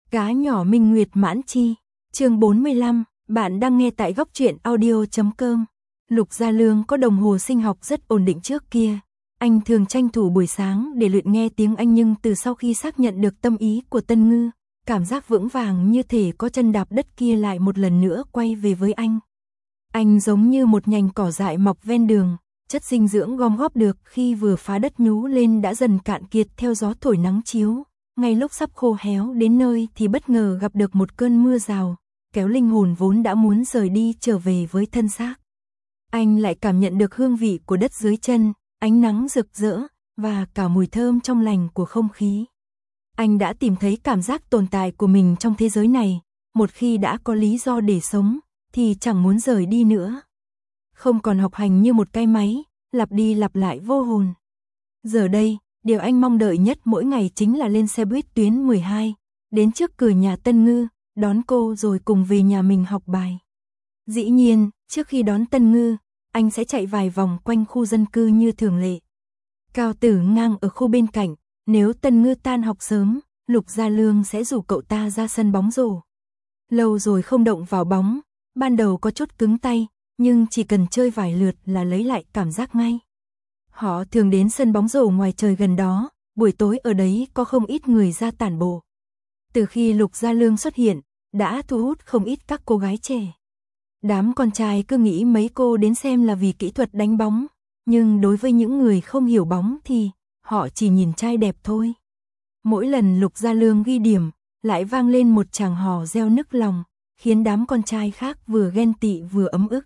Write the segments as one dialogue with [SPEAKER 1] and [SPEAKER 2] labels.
[SPEAKER 1] Cá nhỏ minh nguyệt mãn chi, chương 45, bạn đang nghe tại góc truyện audio.com. Lục Gia Lương có đồng hồ sinh học rất ổn định trước kia. Anh thường tranh thủ buổi sáng để luyện nghe tiếng Anh, nhưng từ sau khi xác nhận được tâm ý của Tân Ngư, cảm giác vững vàng như thể có chân đạp đất kia lại một lần nữa quay về với anh. Anh giống như một nhành cỏ dại mọc ven đường, chất dinh dưỡng gom góp được khi vừa phá đất nhú lên đã dần cạn kiệt theo gió thổi nắng chiếu. Ngay lúc sắp khô héo đến nơi thì bất ngờ gặp được một cơn mưa rào, kéo linh hồn vốn đã muốn rời đi trở về với thân xác. Anh lại cảm nhận được hương vị của đất dưới chân, ánh nắng rực rỡ, và cả mùi thơm trong lành của không khí. Anh đã tìm thấy cảm giác tồn tại của mình trong thế giới này, một khi đã có lý do để sống, thì chẳng muốn rời đi nữa. Không còn học hành như một cái máy, lặp đi lặp lại vô hồn. Giờ đây, điều anh mong đợi nhất mỗi ngày chính là lên xe buýt tuyến 12, đến trước cửa nhà Tân Ngư, đón cô rồi cùng về nhà mình học bài. Dĩ nhiên, trước khi đón Tân Ngư, anh sẽ chạy vài vòng quanh khu dân cư như thường lệ. Cao Tử ngang ở khu bên cạnh, nếu Tân Ngư tan học sớm, Lục Gia Lương sẽ rủ cậu ta ra sân bóng rổ. Lâu rồi không động vào bóng, ban đầu có chút cứng tay, nhưng chỉ cần chơi vài lượt là lấy lại cảm giác ngay. Họ thường đến sân bóng rổ ngoài trời gần đó, buổi tối ở đấy có không ít người ra tản bộ. Từ khi Lục Gia Lương xuất hiện, đã thu hút không ít các cô gái trẻ. Đám con trai cứ nghĩ mấy cô đến xem là vì kỹ thuật đánh bóng, nhưng đối với những người không hiểu bóng thì họ chỉ nhìn trai đẹp thôi. Mỗi lần Lục Gia Lương ghi điểm, lại vang lên một tràng hò reo nức lòng, khiến đám con trai khác vừa ghen tị vừa ấm ức.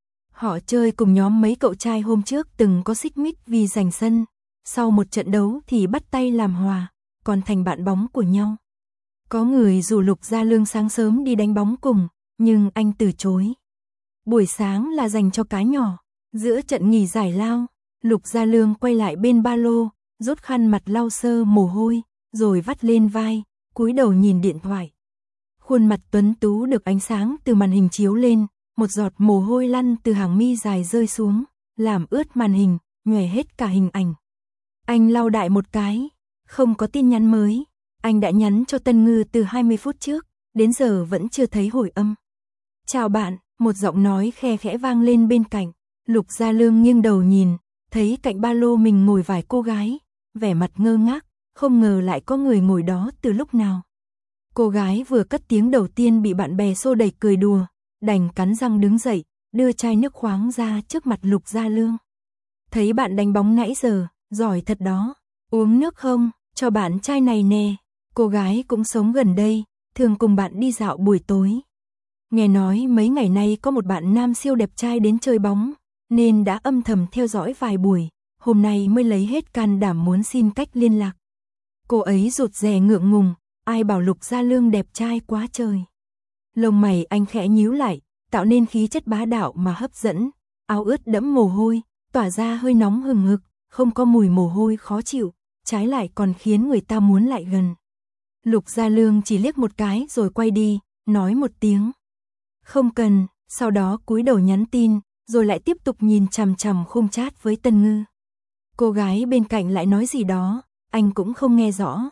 [SPEAKER 1] Họ chơi cùng nhóm mấy cậu trai hôm trước từng có xích mích vì giành sân, sau một trận đấu thì bắt tay làm hòa, còn thành bạn bóng của nhau. Có người rủ Lục Gia Lương sáng sớm đi đánh bóng cùng, nhưng anh từ chối. Buổi sáng là dành cho cá nhỏ. Giữa trận nghỉ giải lao, Lục Gia Lương quay lại bên ba lô, rút khăn mặt lau sơ mồ hôi, rồi vắt lên vai, cúi đầu nhìn điện thoại. Khuôn mặt tuấn tú được ánh sáng từ màn hình chiếu lên, một giọt mồ hôi lăn từ hàng mi dài rơi xuống, làm ướt màn hình, nhòe hết cả hình ảnh. Anh lau đại một cái, không có tin nhắn mới. Anh đã nhắn cho Tân Ngư từ 20 phút trước, đến giờ vẫn chưa thấy hồi âm. Chào bạn, một giọng nói khe khẽ vang lên bên cạnh. Lục Gia Lương nghiêng đầu nhìn, thấy cạnh ba lô mình ngồi vài cô gái, vẻ mặt ngơ ngác, không ngờ lại có người ngồi đó từ lúc nào. Cô gái vừa cất tiếng đầu tiên bị bạn bè xô đẩy cười đùa, đành cắn răng đứng dậy, đưa chai nước khoáng ra trước mặt Lục Gia Lương. Thấy bạn đánh bóng nãy giờ, giỏi thật đó, uống nước không, cho bạn chai này nè. Cô gái cũng sống gần đây, thường cùng bạn đi dạo buổi tối. Nghe nói mấy ngày nay có một bạn nam siêu đẹp trai đến chơi bóng, nên đã âm thầm theo dõi vài buổi, hôm nay mới lấy hết can đảm muốn xin cách liên lạc. Cô ấy rụt rè ngượng ngùng, ai bảo Lục Gia Lương đẹp trai quá trời. Lông mày anh khẽ nhíu lại, tạo nên khí chất bá đạo mà hấp dẫn, áo ướt đẫm mồ hôi, tỏa ra hơi nóng hừng hực, không có mùi mồ hôi khó chịu, trái lại còn khiến người ta muốn lại gần. Lục Gia Lương chỉ liếc một cái rồi quay đi, nói một tiếng không cần, sau đó cúi đầu nhắn tin, rồi lại tiếp tục nhìn chằm chằm khung chat với Tân Ngư. Cô gái bên cạnh lại nói gì đó, anh cũng không nghe rõ.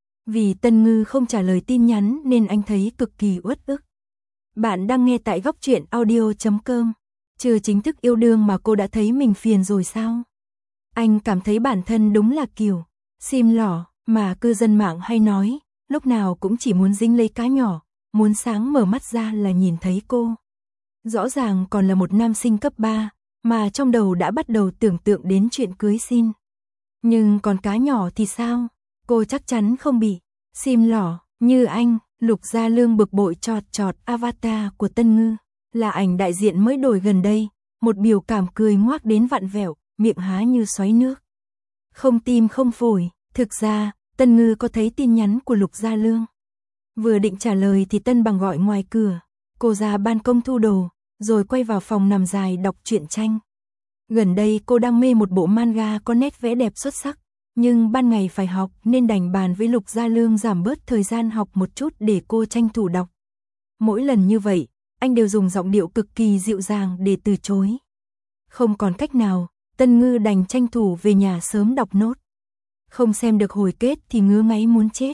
[SPEAKER 1] Vì Tân Ngư không trả lời tin nhắn nên anh thấy cực kỳ uất ức. Bạn đang nghe tại góc truyện audio.com. Chưa chính thức yêu đương mà cô đã thấy mình phiền rồi sao? Anh cảm thấy bản thân đúng là kiểu sim lỏ mà cư dân mạng hay nói, lúc nào cũng chỉ muốn dính lấy cá nhỏ, muốn sáng mở mắt ra là nhìn thấy cô. Rõ ràng còn là một nam sinh cấp 3, mà trong đầu đã bắt đầu tưởng tượng đến chuyện cưới xin. Nhưng còn cá nhỏ thì sao? Cô chắc chắn không bị sim lỏ như anh. Lục Gia Lương bực bội chọt chọt avatar của Tân Ngư, là ảnh đại diện mới đổi gần đây, một biểu cảm cười ngoác đến vặn vẹo, miệng há như xoáy nước. Không tim không phổi. Thực ra, Tân Ngư có thấy tin nhắn của Lục Gia Lương. Vừa định trả lời thì Tân Bằng gọi ngoài cửa, cô ra ban công thu đồ, rồi quay vào phòng nằm dài đọc truyện tranh. Gần đây cô đang mê một bộ manga có nét vẽ đẹp xuất sắc, nhưng ban ngày phải học nên đành bàn với Lục Gia Lương giảm bớt thời gian học một chút để cô tranh thủ đọc. Mỗi lần như vậy, anh đều dùng giọng điệu cực kỳ dịu dàng để từ chối. Không còn cách nào, Tân Ngư đành tranh thủ về nhà sớm đọc nốt. Không xem được hồi kết thì ngứa ngáy muốn chết.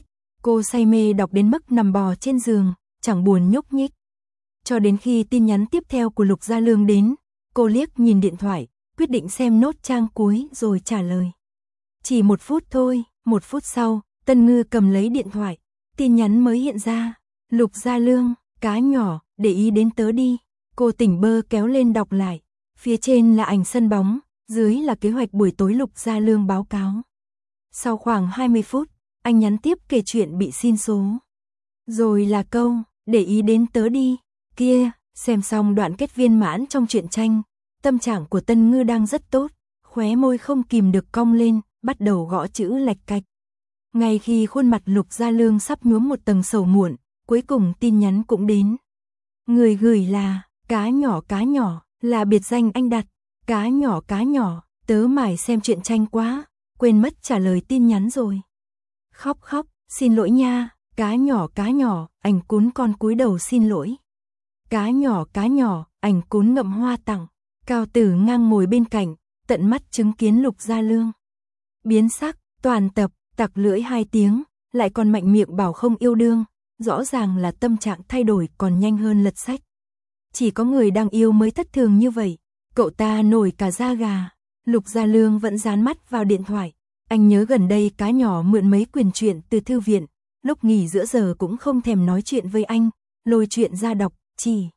[SPEAKER 1] Cô say mê đọc đến mức nằm bò trên giường, chẳng buồn nhúc nhích. Cho đến khi tin nhắn tiếp theo của Lục Gia Lương đến, cô liếc nhìn điện thoại, quyết định xem nốt trang cuối rồi trả lời. Chỉ 1 phút thôi, 1 phút sau, Tân Ngư cầm lấy điện thoại, tin nhắn mới hiện ra. Lục Gia Lương, cá nhỏ, để ý đến tớ đi. Cô tỉnh bơ kéo lên đọc lại. Phía trên là ảnh sân bóng, dưới là kế hoạch buổi tối Lục Gia Lương báo cáo. Sau khoảng 20 phút, anh nhắn tiếp kể chuyện bị xin số. Rồi là câu, để ý đến tớ đi. Kia, xem xong đoạn kết viên mãn trong truyện tranh, tâm trạng của Tân Ngư đang rất tốt, khóe môi không kìm được cong lên, bắt đầu gõ chữ lạch cạch. Ngay khi khuôn mặt Lục Gia Lương sắp nhuốm một tầng sầu muộn, cuối cùng tin nhắn cũng đến. Người gửi là, cá nhỏ, là biệt danh anh đặt. Cá nhỏ, tớ mải xem truyện tranh quá, quên mất trả lời tin nhắn rồi. Khóc, xin lỗi nha, cá nhỏ, ảnh cún con cúi đầu xin lỗi. Cá nhỏ, ảnh cún ngậm hoa tặng. Cao Tử ngang ngồi bên cạnh, tận mắt chứng kiến Lục Gia Lương biến sắc, toàn tập, tặc lưỡi 2 tiếng, lại còn mạnh miệng bảo không yêu đương, rõ ràng là tâm trạng thay đổi còn nhanh hơn lật sách. Chỉ có người đang yêu mới thất thường như vậy, cậu ta nổi cả da gà. Lục Gia Lương vẫn dán mắt vào điện thoại, anh nhớ gần đây cá nhỏ mượn mấy quyển truyện từ thư viện, lúc nghỉ giữa giờ cũng không thèm nói chuyện với anh, lôi chuyện ra đọc, chỉ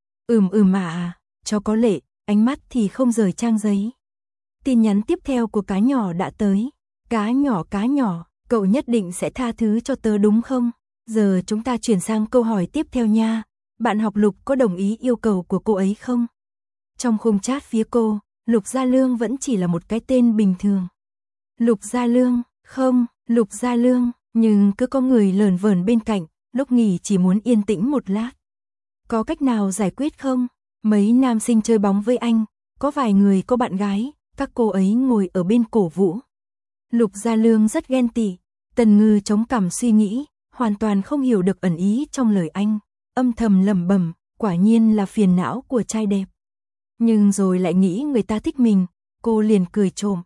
[SPEAKER 1] cho có lệ, ánh mắt thì không rời trang giấy. Tin nhắn tiếp theo của cá nhỏ đã tới. Cá nhỏ, cậu nhất định sẽ tha thứ cho tớ đúng không? Giờ chúng ta chuyển sang câu hỏi tiếp theo nha. Bạn học Lục có đồng ý yêu cầu của cô ấy không? Trong khung chat phía cô, Lục Gia Lương vẫn chỉ là một cái tên bình thường. Lục Gia Lương, không, Lục Gia Lương, nhưng cứ có người lởn vởn bên cạnh, lúc nghỉ chỉ muốn yên tĩnh một lát. Có cách nào giải quyết không? Mấy nam sinh chơi bóng với anh, có vài người có bạn gái, các cô ấy ngồi ở bên cổ vũ. Lục Gia Lương rất ghen tị, Tần Ngư chống cằm suy nghĩ, hoàn toàn không hiểu được ẩn ý trong lời anh, âm thầm lẩm bẩm, quả nhiên là phiền não của trai đẹp. Nhưng rồi lại nghĩ người ta thích mình, cô liền cười trộm.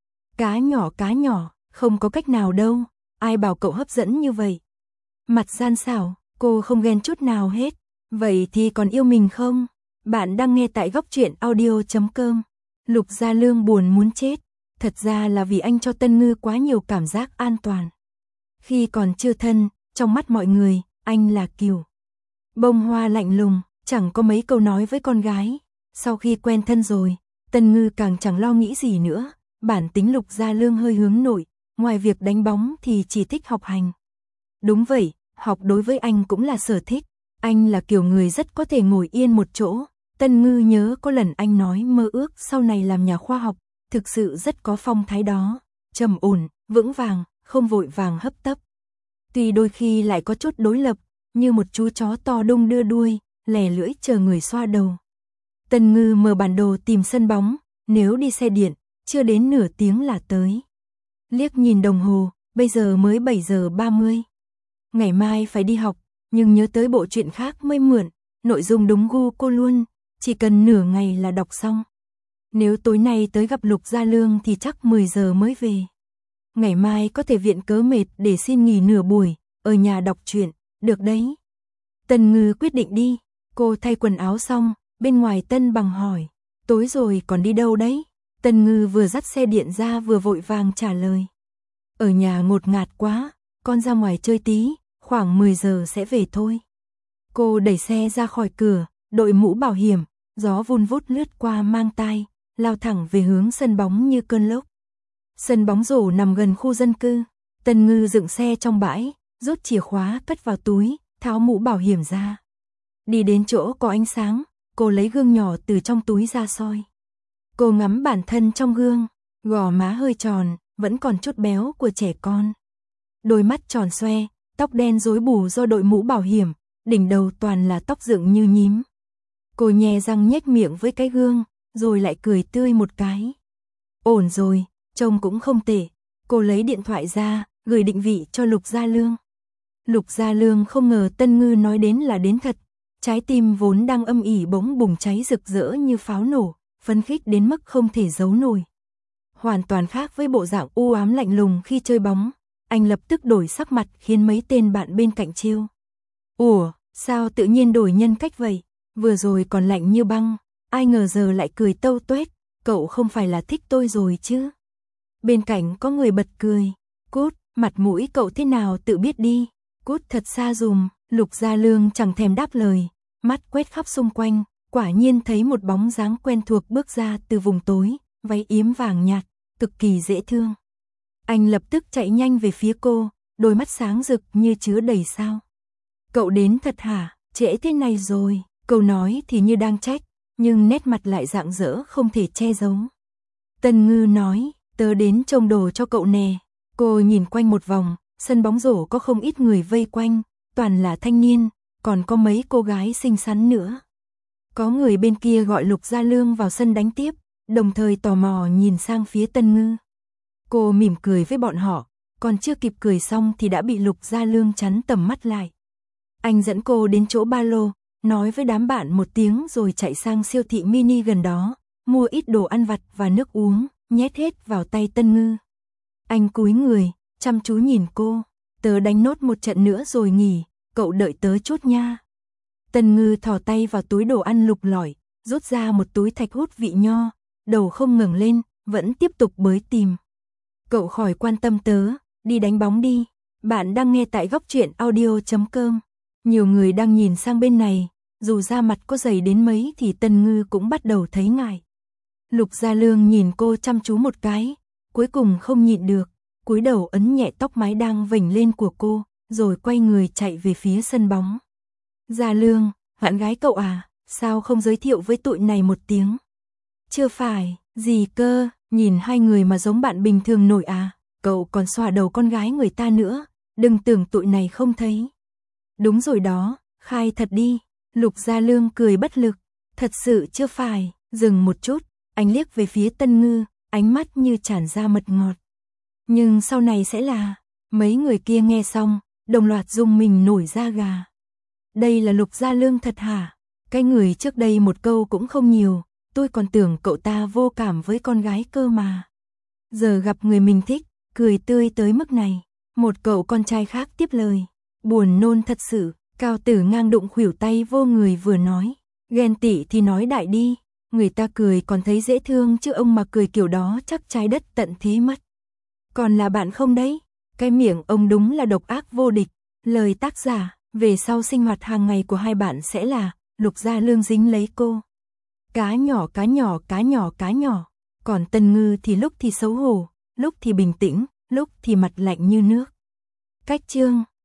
[SPEAKER 1] Cá nhỏ, không có cách nào đâu, ai bảo cậu hấp dẫn như vậy. Mặt gian xảo, cô không ghen chút nào hết, vậy thì còn yêu mình không? Bạn đang nghe tại góc truyện audio.com. Lục Gia Lương buồn muốn chết, thật ra là vì anh cho Tân Ngư quá nhiều cảm giác an toàn. Khi còn chưa thân, trong mắt mọi người, anh là kiểu bông hoa lạnh lùng, chẳng có mấy câu nói với con gái. Sau khi quen thân rồi, Tân Ngư càng chẳng lo nghĩ gì nữa, bản tính Lục Gia Lương hơi hướng nội, ngoài việc đánh bóng thì chỉ thích học hành. Đúng vậy, học đối với anh cũng là sở thích, anh là kiểu người rất có thể ngồi yên một chỗ. Tân Ngư nhớ có lần anh nói mơ ước sau này làm nhà khoa học, thực sự rất có phong thái đó, trầm ổn, vững vàng, không vội vàng hấp tấp. Tuy đôi khi lại có chút đối lập, như một chú chó to đung đưa đuôi, lè lưỡi chờ người xoa đầu. Tân Ngư mở bản đồ tìm sân bóng, nếu đi xe điện, chưa đến nửa tiếng là tới. Liếc nhìn đồng hồ, bây giờ mới 7 giờ 30. Ngày mai phải đi học, nhưng nhớ tới bộ truyện khác mới mượn, nội dung đúng gu cô luôn, chỉ cần nửa ngày là đọc xong. Nếu tối nay tới gặp Lục Gia Lương thì chắc 10 giờ mới về. Ngày mai có thể viện cớ mệt để xin nghỉ nửa buổi, ở nhà đọc truyện, được đấy. Tần Ngư quyết định đi, cô thay quần áo xong, bên ngoài Tân Bằng hỏi, tối rồi còn đi đâu đấy? Tần Ngư vừa dắt xe điện ra vừa vội vàng trả lời. Ở nhà ngột ngạt quá, con ra ngoài chơi tí, khoảng 10 giờ sẽ về thôi. Cô đẩy xe ra khỏi cửa, đội mũ bảo hiểm, gió vun vút lướt qua mang tai, lao thẳng về hướng sân bóng như cơn lốc. Sân bóng rổ nằm gần khu dân cư, Tần Ngư dựng xe trong bãi, rút chìa khóa cất vào túi, tháo mũ bảo hiểm ra. Đi đến chỗ có ánh sáng, cô lấy gương nhỏ từ trong túi ra soi. Cô ngắm bản thân trong gương, gò má hơi tròn, vẫn còn chút béo của trẻ con. Đôi mắt tròn xoe, tóc đen rối bù do đội mũ bảo hiểm, đỉnh đầu toàn là tóc dựng như nhím. Cô nhe răng nhếch miệng với cái gương, rồi lại cười tươi một cái. Ổn rồi, trông cũng không tệ. Cô lấy điện thoại ra, gửi định vị cho Lục Gia Lương. Lục Gia Lương không ngờ Tân Ngư nói đến là đến thật. Trái tim vốn đang âm ỉ bỗng bùng cháy rực rỡ như pháo nổ, phấn khích đến mức không thể giấu nổi. Hoàn toàn khác với bộ dạng u ám lạnh lùng khi chơi bóng. Anh lập tức đổi sắc mặt khiến mấy tên bạn bên cạnh trêu. Ủa, sao tự nhiên đổi nhân cách vậy? Vừa rồi còn lạnh như băng, ai ngờ giờ lại cười tâu tuét, cậu không phải là thích tôi rồi chứ? Bên cạnh có người bật cười, cút, mặt mũi cậu thế nào tự biết đi, cút thật xa dùm. Lục Gia Lương chẳng thèm đáp lời, mắt quét khắp xung quanh, quả nhiên thấy một bóng dáng quen thuộc bước ra từ vùng tối, váy yếm vàng nhạt, cực kỳ dễ thương. Anh lập tức chạy nhanh về phía cô, đôi mắt sáng rực như chứa đầy sao. Cậu đến thật hả, trễ thế này rồi, câu nói thì như đang trách, nhưng nét mặt lại rạng rỡ không thể che giấu. Tân Ngư nói, tớ đến trông đồ cho cậu nè. Cô nhìn quanh một vòng, sân bóng rổ có không ít người vây quanh, toàn là thanh niên, còn có mấy cô gái xinh xắn nữa. Có người bên kia gọi Lục Gia Lương vào sân đánh tiếp, đồng thời tò mò nhìn sang phía Tân Ngư. Cô mỉm cười với bọn họ, còn chưa kịp cười xong thì đã bị Lục Gia Lương chắn tầm mắt lại. Anh dẫn cô đến chỗ ba lô, nói với đám bạn một tiếng rồi chạy sang siêu thị mini gần đó, mua ít đồ ăn vặt và nước uống, nhét hết vào tay Tân Ngư. Anh cúi người, chăm chú nhìn cô, tớ đánh nốt một trận nữa rồi nghỉ, cậu đợi tớ chút nha. Tân Ngư thò tay vào túi đồ ăn lục lọi, rút ra một túi thạch hút vị nho, đầu không ngẩng lên, vẫn tiếp tục bới tìm. Cậu khỏi quan tâm tớ, đi đánh bóng đi. Bạn đang nghe tại góc truyện audio.com. Nhiều người đang nhìn sang bên này, dù da mặt có dày đến mấy thì Tân Ngư cũng bắt đầu thấy ngại. Lục Gia Lương nhìn cô chăm chú một cái, cuối cùng không nhịn được, cúi đầu ấn nhẹ tóc mái đang vểnh lên của cô, rồi quay người chạy về phía sân bóng. Gia Lương, bạn gái cậu à, sao không giới thiệu với tụi này một tiếng? Chưa phải, gì cơ, nhìn hai người mà giống bạn bình thường nổi à, cậu còn xòa đầu con gái người ta nữa, đừng tưởng tụi này không thấy. Đúng rồi đó, khai thật đi. Lục Gia Lương cười bất lực, thật sự chưa phải. Dừng một chút, anh liếc về phía Tân Ngư, ánh mắt như tràn ra mật ngọt. Nhưng sau này sẽ là, mấy người kia nghe xong, đồng loạt rung mình nổi da gà. Đây là Lục Gia Lương thật hả? Cái người trước đây một câu cũng không nhiều, tôi còn tưởng cậu ta vô cảm với con gái cơ mà. Giờ gặp người mình thích, cười tươi tới mức này. Một cậu con trai khác tiếp lời, buồn nôn thật sự. Cao Tử ngang đụng khuỷu tay vô người vừa nói, ghen tị thì nói đại đi, người ta cười còn thấy dễ thương chứ ông mà cười kiểu đó chắc trái đất tận thế mất. Còn là bạn không đấy, cái miệng ông đúng là độc ác vô địch. Lời tác giả, về sau sinh hoạt hàng ngày của hai bạn sẽ là, Lục Gia Lương dính lấy cô. Cá nhỏ cá nhỏ cá nhỏ cá nhỏ, còn Tân Ngư thì lúc thì xấu hổ, lúc thì bình tĩnh, lúc thì mặt lạnh như nước. Cách chương